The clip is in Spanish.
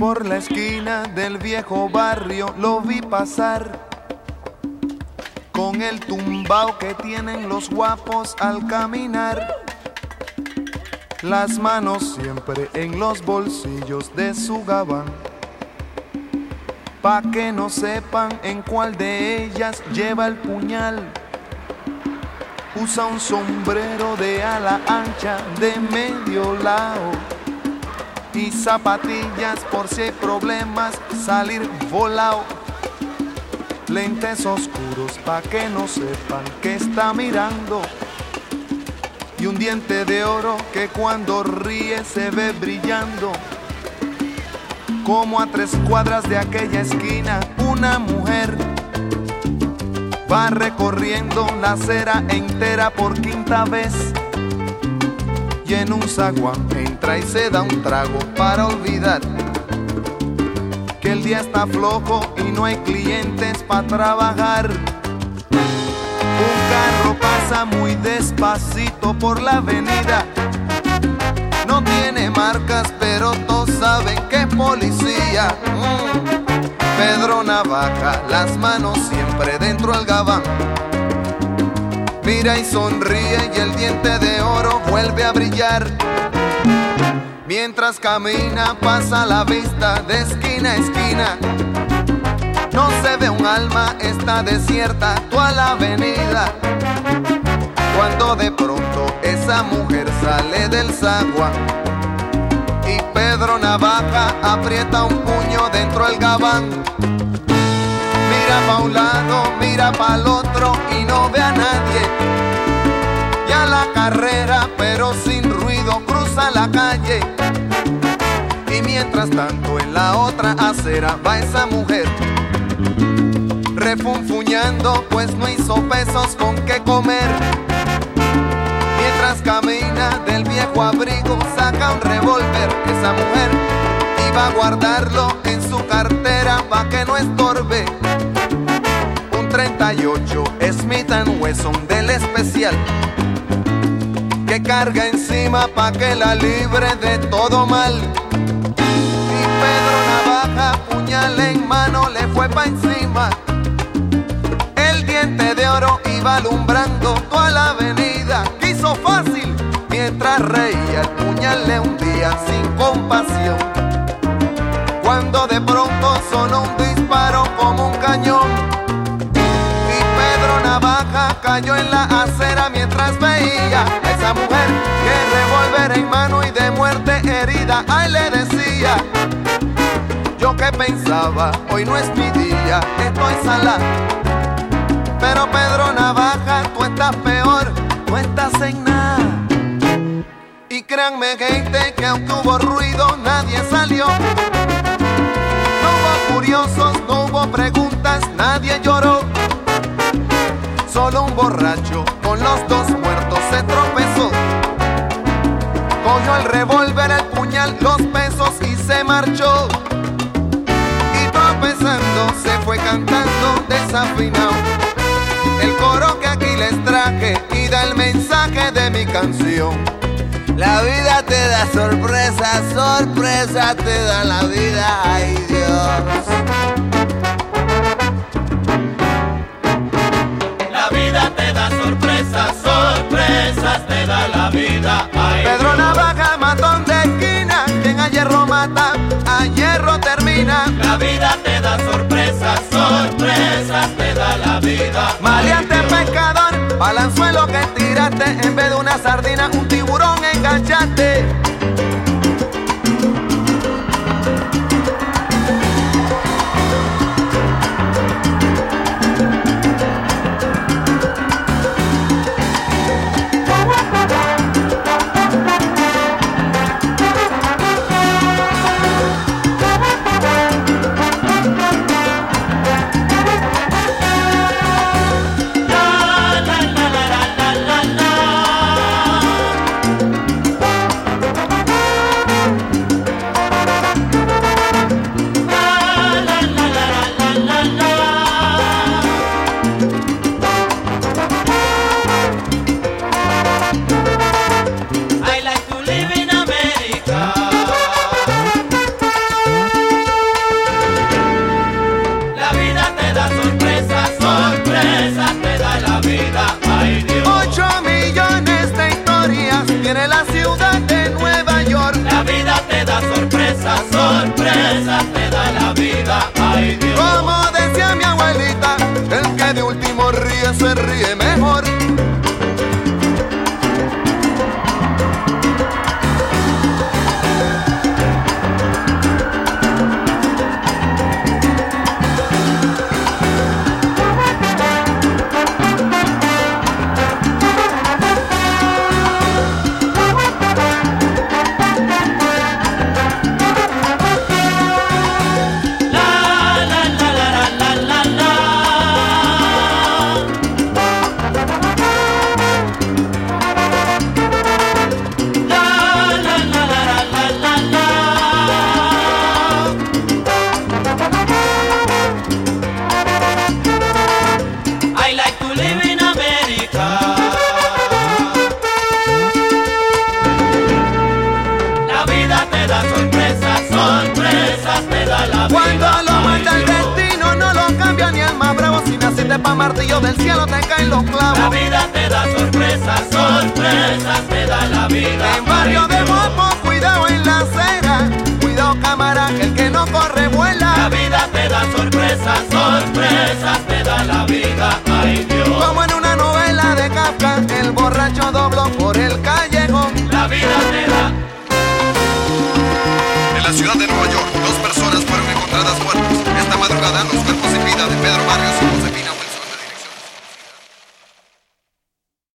Por la esquina del viejo barrio lo vi pasar, con el tumbao que tienen los guapos al caminar, las manos siempre en los bolsillos de su gabán, pa' que no sepan en cuál de ellas lleva el puñal. Usa un sombrero de ala ancha de medio lado y zapatillas por si hay problemas salir volado. Lentes oscuros pa' que no sepan que está mirando, y un diente de oro que cuando ríe se ve brillando. Como a 3 cuadras de aquella esquina una mujer va recorriendo la acera entera por 5ª vez, y en un zaguán entra y se da un trago para olvidar que el día está flojo y no hay clientes para trabajar. Un carro pasa muy despacito por la avenida, no tiene marcas pero todos saben que es policía. Pedro Navaja, las manos siempre dentro del gabán, mira y sonríe y el diente de oro vuelve a brillar. Mientras camina pasa la vista de esquina a esquina, no se ve un alma, está desierta toda la avenida. Cuando de pronto esa mujer sale del zaguán y Pedro Navaja aprieta un puño dentro del gabán. Mira pa' un lado, mira pa' el otro y no ve a nadie. Ya la carrera, pero sin ruido, cruza la calle. Y mientras tanto en la otra acera va esa mujer refunfuñando, pues no hizo pesos con qué comer. Mientras camina del viejo abrigo saca un revólver. Esa mujer iba a guardarlo en su cartera pa' que no estorbe. Un 38 Smith & Wesson del especial que carga encima pa' que la libre de todo mal. Y Pedro Navaja, puñal en mano, le fue pa' encima. El diente de oro iba alumbrando toda la avenida. Quiso fácil, mientras reía el puñal le hundía sin compasión. Cuando de pronto sonó un disparo como un cañón y Pedro Navaja cayó en la acera mientras veía a esa mujer que revólver en mano y de muerte herida. Ay, le decía: yo que pensaba, hoy no es mi día, estoy salado. Pero Pedro Navaja, tú estás peor, no estás en nada. Y créanme, gente, que aunque hubo ruido, nadie salió. No hubo curiosos, no hubo preguntas, nadie lloró. Solo un borracho con los 2 muertos se tropezó. Cogió el revólver, el puñal, los pesos y se marchó. Y tropezando se fue cantando desafinado el coro que aquí les traje y da el mensaje de mi canción. La vida te da sorpresas, sorpresa te da la vida, ay Dios. La vida te da sorpresas, sorpresas te da la vida, ay Pedro Dios. Navaja, matón de esquina, quien a hierro mata, a hierro termina. La vida te da sorpresas, sorpresas te da la vida. Maleante pescador, balanzuelo que tiraste, en vez de una sardina, un tiburón enganchaste. ay Dios. Como decía mi abuelita, el que de último ríe se ríe mejor. Cuando lo manda el destino no lo cambia ni el más bravo. Si naciste pa' martillo del cielo te caen los clavos. La vida te da sorpresas, sorpresas te da la vida. En barrio de Mopo, cuidado en la acera. Cuidado cámara, que el que no corre vuela. La vida te da sorpresas, sorpresas